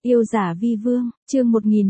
Yêu giả vi vương, chương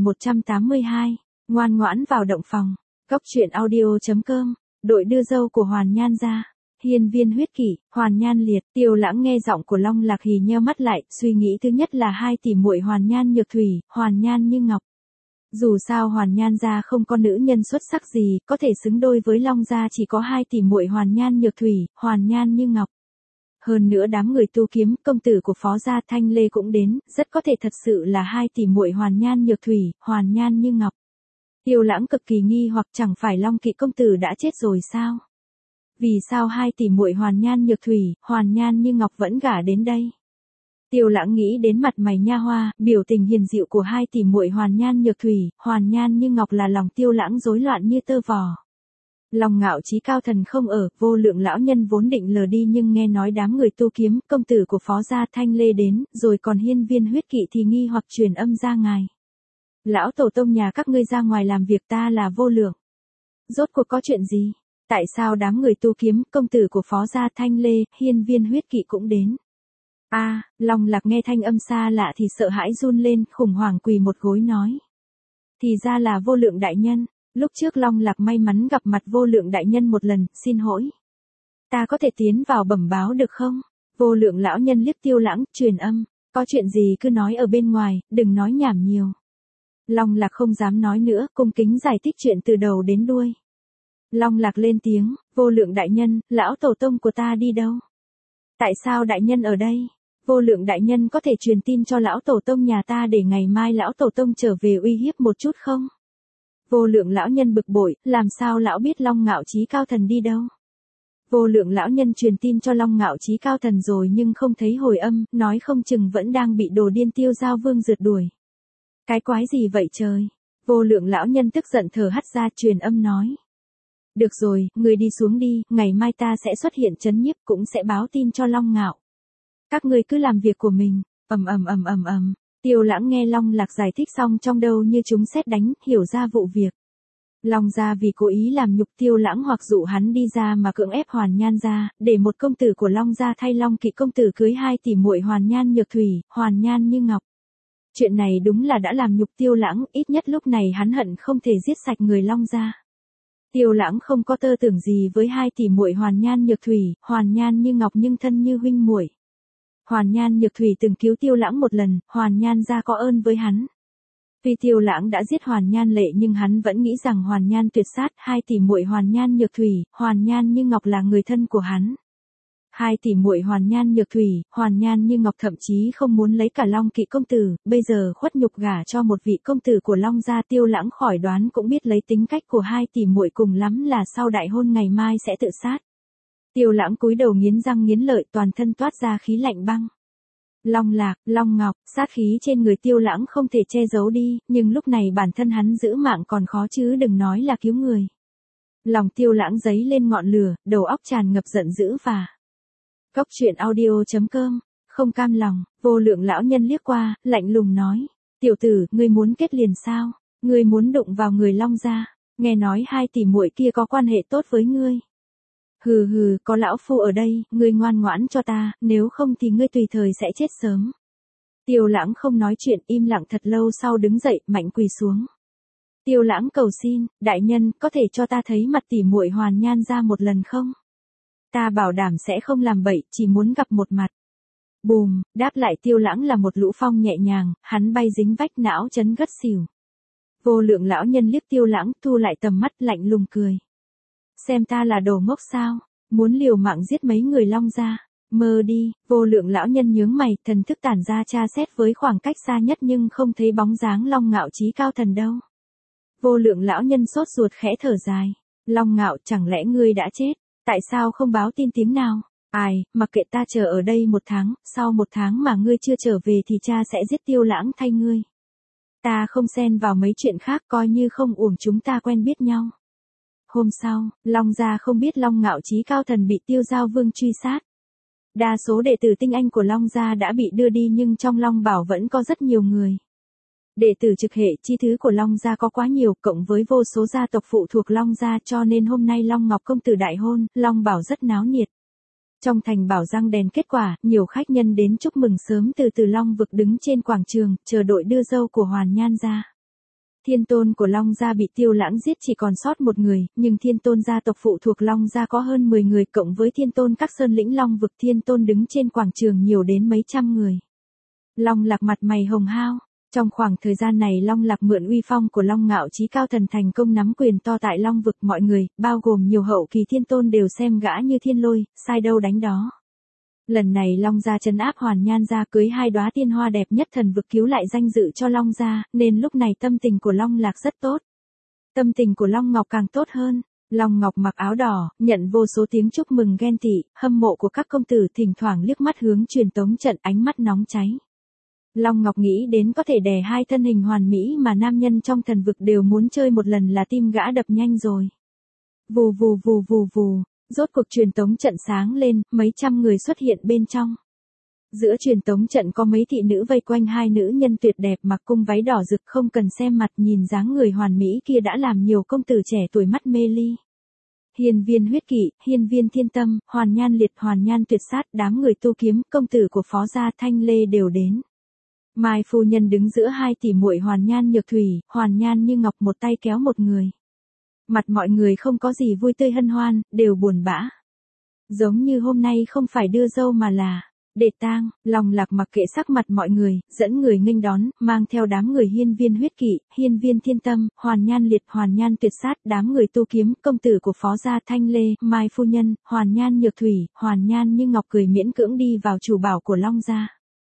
1182, ngoan ngoãn vào động phòng. Góc truyện audio.com, đội đưa dâu của Hoàn Nhan ra. Hiên viên huyết kỷ, Hoàn Nhan liệt. Tiêu Lãng nghe giọng của Long Lạc Hỉ nheo mắt lại, suy nghĩ thứ nhất là hai tỷ muội Hoàn Nhan Nhược Thủy, Hoàn Nhan Như Ngọc. Dù sao Hoàn Nhan gia không có nữ nhân xuất sắc gì, có thể xứng đôi với Long gia chỉ có hai tỷ muội Hoàn Nhan Nhược Thủy, Hoàn Nhan Như Ngọc. Hơn nữa đám người tu kiếm, công tử của Phó gia Thanh Lê cũng đến, rất có thể thật sự là hai tỷ muội Hoàn Nhan Nhược Thủy, Hoàn Nhan Như Ngọc. Tiêu Lãng cực kỳ nghi hoặc chẳng phải Long Kỵ công tử đã chết rồi sao? Vì sao hai tỷ muội Hoàn Nhan Nhược Thủy, Hoàn Nhan Như Ngọc vẫn gả đến đây? Tiêu Lãng nghĩ đến mặt mày nha hoa, biểu tình hiền dịu của hai tỷ muội Hoàn Nhan Nhược Thủy, Hoàn Nhan Như Ngọc là lòng Tiêu Lãng rối loạn như tơ vò. Lòng Ngạo Chí Cao Thần không ở, Vô Lượng lão nhân vốn định lờ đi nhưng nghe nói đám người tu kiếm, công tử của Phó gia Thanh Lê đến, rồi còn hiên viên huyết kỵ thì nghi hoặc truyền âm ra ngài. Lão tổ tông nhà các ngươi ra ngoài làm việc, ta là Vô Lượng. Rốt cuộc có chuyện gì? Tại sao đám người tu kiếm, công tử của Phó gia Thanh Lê, hiên viên huyết kỵ cũng đến? Long Lạc nghe thanh âm xa lạ thì sợ hãi run lên, khủng hoảng quỳ một gối nói. Thì ra là Vô Lượng đại nhân. Lúc trước Long Lạc may mắn gặp mặt Vô Lượng đại nhân một lần, xin lỗi. Ta có thể tiến vào bẩm báo được không? Vô Lượng lão nhân liếc Tiêu Lãng, truyền âm. Có chuyện gì cứ nói ở bên ngoài, đừng nói nhảm nhiều. Long Lạc không dám nói nữa, cung kính giải thích chuyện từ đầu đến đuôi. Long Lạc lên tiếng, Vô Lượng đại nhân, lão tổ tông của ta đi đâu? Tại sao đại nhân ở đây? Vô Lượng đại nhân có thể truyền tin cho lão tổ tông nhà ta để ngày mai lão tổ tông trở về uy hiếp một chút không? Vô Lượng lão nhân bực bội, làm sao lão biết Long Ngạo Chí Cao Thần đi đâu? Vô Lượng lão nhân truyền tin cho Long Ngạo Chí Cao Thần rồi nhưng không thấy hồi âm, nói không chừng vẫn đang bị đồ điên Tiêu Giao Vương rượt đuổi. Cái quái gì vậy trời? Vô Lượng lão nhân tức giận thở hắt ra, truyền âm nói. Được rồi, người đi xuống đi, ngày mai ta sẽ xuất hiện trấn nhiếp cũng sẽ báo tin cho Long Ngạo. Các ngươi cứ làm việc của mình. Tiêu Lãng nghe Long Lạc giải thích xong trong đầu như chúng sét đánh, hiểu ra vụ việc. Long gia vì cố ý làm nhục Tiêu Lãng hoặc dụ hắn đi ra mà cưỡng ép Hoàn Nhan gia, để một công tử của Long gia thay Long Kỵ công tử cưới hai tỷ muội Hoàn Nhan Nhược Thủy, Hoàn Nhan Như Ngọc. Chuyện này đúng là đã làm nhục Tiêu Lãng, ít nhất lúc này hắn hận không thể giết sạch người Long gia. Tiêu Lãng không có tơ tưởng gì với hai tỷ muội Hoàn Nhan Nhược Thủy, Hoàn Nhan Như Ngọc nhưng thân như huynh muội. Hoàn Nhan Nhược Thủy từng cứu Tiêu Lãng một lần, Hoàn Nhan gia có ơn với hắn. Tuy Tiêu Lãng đã giết Hoàn Nhan Lệ nhưng hắn vẫn nghĩ rằng Hoàn Nhan Tuyệt sát hai tỷ muội Hoàn Nhan Nhược Thủy, Hoàn Nhan Như Ngọc là người thân của hắn. Hai tỷ muội Hoàn Nhan Nhược Thủy, Hoàn Nhan Như Ngọc thậm chí không muốn lấy cả Long Kỵ công tử, bây giờ khuất nhục gả cho một vị công tử của Long gia. Tiêu Lãng khỏi đoán cũng biết lấy tính cách của hai tỷ muội cùng lắm là sau đại hôn ngày mai sẽ tự sát. Tiêu Lãng cúi đầu nghiến răng nghiến lợi, toàn thân toát ra khí lạnh băng. Long Lạc, Long Ngọc, sát khí trên người Tiêu Lãng không thể che giấu đi, nhưng lúc này bản thân hắn giữ mạng còn khó chứ đừng nói là cứu người. Lòng Tiêu Lãng dấy lên ngọn lửa, đầu óc tràn ngập giận dữ và Góc truyện audio.com, không cam lòng. Vô Lượng lão nhân liếc qua, lạnh lùng nói. Tiểu tử, ngươi muốn kết liền sao? Ngươi muốn đụng vào người Long gia? Nghe nói hai tỷ muội kia có quan hệ tốt với ngươi. Hừ, có lão phu ở đây, ngươi ngoan ngoãn cho ta, nếu không thì ngươi tùy thời sẽ chết sớm. Tiêu Lãng không nói chuyện, im lặng thật lâu sau đứng dậy, mạnh quỳ xuống. Tiêu Lãng cầu xin, đại nhân, có thể cho ta thấy mặt tỷ muội Hoàn Nhan gia một lần không? Ta bảo đảm sẽ không làm bậy, chỉ muốn gặp một mặt. Bùm, đáp lại Tiêu Lãng là một lũ phong nhẹ nhàng, hắn bay dính vách não chấn gất xỉu. Vô Lượng lão nhân liếc Tiêu Lãng, thu lại tầm mắt lạnh lùng cười. Xem ta là đồ ngốc sao? Muốn liều mạng giết mấy người Long gia? Mơ đi. Vô Lượng lão nhân nhướng mày, thần thức tản ra tra xét với khoảng cách xa nhất nhưng không thấy bóng dáng Long Ngạo Chí Cao Thần đâu. Vô Lượng lão nhân sốt ruột khẽ thở dài. Long Ngạo, chẳng lẽ ngươi đã chết? Tại sao không báo tin tiếng nào? Mặc kệ, ta chờ ở đây 1 tháng, sau 1 tháng mà ngươi chưa trở về thì cha sẽ giết Tiêu Lãng thay ngươi. Ta không xen vào mấy chuyện khác, coi như không uổng chúng ta quen biết nhau. Hôm sau, Long gia không biết Long Ngạo Chí Cao Thần bị Tiêu Giao Vương truy sát. Đa số đệ tử tinh anh của Long gia đã bị đưa đi nhưng trong Long Bảo vẫn có rất nhiều người. Đệ tử trực hệ chi thứ của Long gia có quá nhiều, cộng với vô số gia tộc phụ thuộc Long gia cho nên hôm nay Long Ngọc công tử đại hôn, Long Bảo rất náo nhiệt. Trong thành bảo răng đèn kết quả, nhiều khách nhân đến chúc mừng sớm từ Từ Long vực đứng trên quảng trường, chờ đội đưa dâu của Hoàn Nhan gia. Thiên tôn của Long gia bị Tiêu Lãng giết chỉ còn sót một người, nhưng thiên tôn gia tộc phụ thuộc Long gia có hơn 10 người cộng với thiên tôn các sơn lĩnh Long vực, thiên tôn đứng trên quảng trường nhiều đến mấy trăm người. Long Lạc mặt mày hồng hao. Trong khoảng thời gian này Long Lạc mượn uy phong của Long Ngạo Chí cao thần thành công nắm quyền to tại Long vực, mọi người, bao gồm nhiều hậu kỳ thiên tôn đều xem gã như thiên lôi, sai đâu đánh đó. Lần này Long gia trấn áp Hoàn Nhan gia, cưới 2 đóa tiên hoa đẹp nhất thần vực, cứu lại danh dự cho Long gia, nên lúc này tâm tình của Long Lạc rất tốt. Tâm tình của Long Ngọc càng tốt hơn. Long Ngọc mặc áo đỏ, nhận vô số tiếng chúc mừng ghen tị, hâm mộ của các công tử, thỉnh thoảng liếc mắt hướng truyền tống trận, ánh mắt nóng cháy. Long Ngọc nghĩ đến có thể đè 2 thân hình hoàn mỹ mà nam nhân trong thần vực đều muốn chơi một lần là tim gã đập nhanh rồi. Vù vù vù vù vù, rốt cuộc truyền tống trận sáng lên, mấy trăm người xuất hiện bên trong. Giữa truyền tống trận có mấy thị nữ vây quanh 2 nữ nhân tuyệt đẹp mặc cung váy đỏ rực, không cần xem mặt, nhìn dáng người hoàn mỹ kia đã làm nhiều công tử trẻ tuổi mắt mê ly. Hiên Viên Huyết Kỵ, Hiên Viên Thiên Tâm, Hoàn Nhan Liệt, Hoàn Nhan Tuyệt Sát, đám người tu kiếm, công tử của Phó gia Thanh Lê đều đến. Mai phu nhân đứng giữa 2 tỷ muội Hoàn Nhan Nhược Thủy, Hoàn Nhan Như Ngọc, một tay kéo một người. Mặt mọi người không có gì vui tươi hân hoan, đều buồn bã. Giống như hôm nay không phải đưa dâu mà là để tang. Long Lạc mặc kệ sắc mặt mọi người, dẫn người nghênh đón, mang theo đám người Hiên Viên Huyết Kỵ, Hiên Viên Thiên Tâm, Hoàn Nhan Liệt, Hoàn Nhan Tuyệt Sát, đám người tu kiếm, công tử của Phó gia Thanh Lê, Mai phu nhân, Hoàn Nhan Nhược Thủy, Hoàn Nhan Như Ngọc cười miễn cưỡng đi vào chủ bảo của Long gia.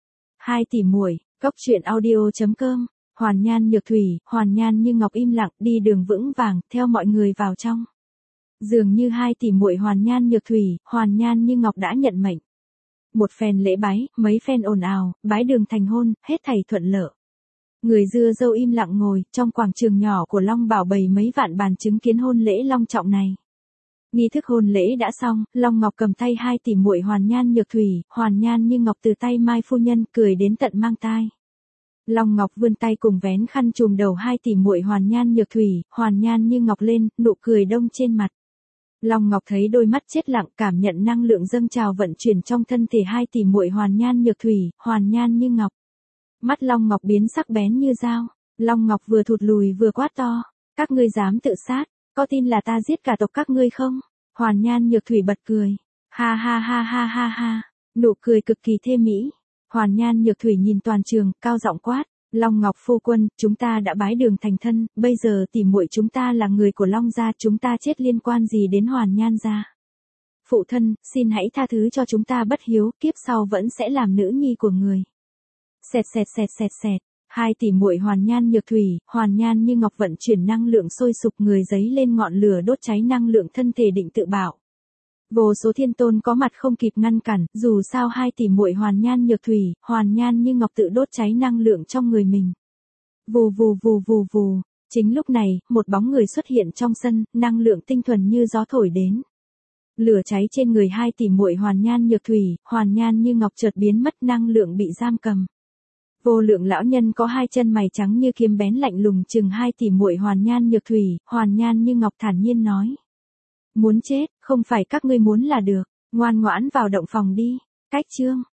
2 tỷ muội. Cốc truyện audio.com. Hoàn Nhan Nhược Thủy, Hoàn Nhan Như Ngọc im lặng đi đường vững vàng, theo mọi người vào trong. Dường như 2 tỷ muội Hoàn Nhan Nhược Thủy, Hoàn Nhan Như Ngọc đã nhận mệnh. Một phen lễ bái, mấy phen ồn ào, bái đường thành hôn, hết thảy thuận lợi. Người dưa dâu im lặng ngồi, trong quảng trường nhỏ của Long Bảo bày mấy vạn bàn chứng kiến hôn lễ long trọng này. Nghi thức hôn lễ đã xong, Long Ngọc cầm tay 2 tỷ muội Hoàn Nhan Nhược Thủy, Hoàn Nhan Như Ngọc từ tay Mai phu nhân, cười đến tận mang tai. Long Ngọc vươn tay cùng vén khăn trùm đầu 2 tỷ muội Hoàn Nhan Nhược Thủy, Hoàn Nhan Như Ngọc lên, nụ cười đông trên mặt. Long Ngọc thấy đôi mắt chết lặng, cảm nhận năng lượng dâng trào vận chuyển trong thân thể 2 tỷ muội Hoàn Nhan Nhược Thủy, Hoàn Nhan Như Ngọc. Mắt Long Ngọc biến sắc bén như dao. Long Ngọc vừa thụt lùi vừa quát to, các ngươi dám tự sát, có tin là ta giết cả tộc các ngươi không? Hoàn Nhan Nhược Thủy bật cười. Ha ha ha ha ha ha. Nụ cười cực kỳ thê mỹ. Hoàn Nhan Nhược Thủy nhìn toàn trường, cao giọng quát. Long Ngọc phu quân, chúng ta đã bái đường thành thân, bây giờ tỷ muội chúng ta là người của Long gia, chúng ta chết liên quan gì đến Hoàn Nhan gia? Phụ thân, xin hãy tha thứ cho chúng ta bất hiếu, kiếp sau vẫn sẽ làm nữ nhi của người. Xẹt xẹt xẹt xẹt xẹt. 2 tỷ muội Hoàn Nhan Nhược Thủy, Hoàn Nhan Như Ngọc vận chuyển năng lượng sôi sục, người giấy lên ngọn lửa đốt cháy năng lượng thân thể định tự bảo. Vô số thiên tôn có mặt không kịp ngăn cản, dù sao 2 tỷ muội Hoàn Nhan Nhược Thủy, Hoàn Nhan Như Ngọc tự đốt cháy năng lượng trong người mình. Vù vù vù vù vù. Chính lúc này, một bóng người xuất hiện trong sân, năng lượng tinh thuần như gió thổi đến. Lửa cháy trên người 2 tỷ muội Hoàn Nhan Nhược Thủy, Hoàn Nhan Như Ngọc chợt biến mất, năng lượng bị giam cầm. Vô Lượng lão nhân có 2 chân mày trắng như kiếm bén lạnh lùng chừng 2 tỷ muội Hoàn Nhan Nhược Thủy, Hoàn Nhan Như Ngọc thản nhiên nói. Muốn chết, không phải các ngươi muốn là được, ngoan ngoãn vào động phòng đi. Cách chương.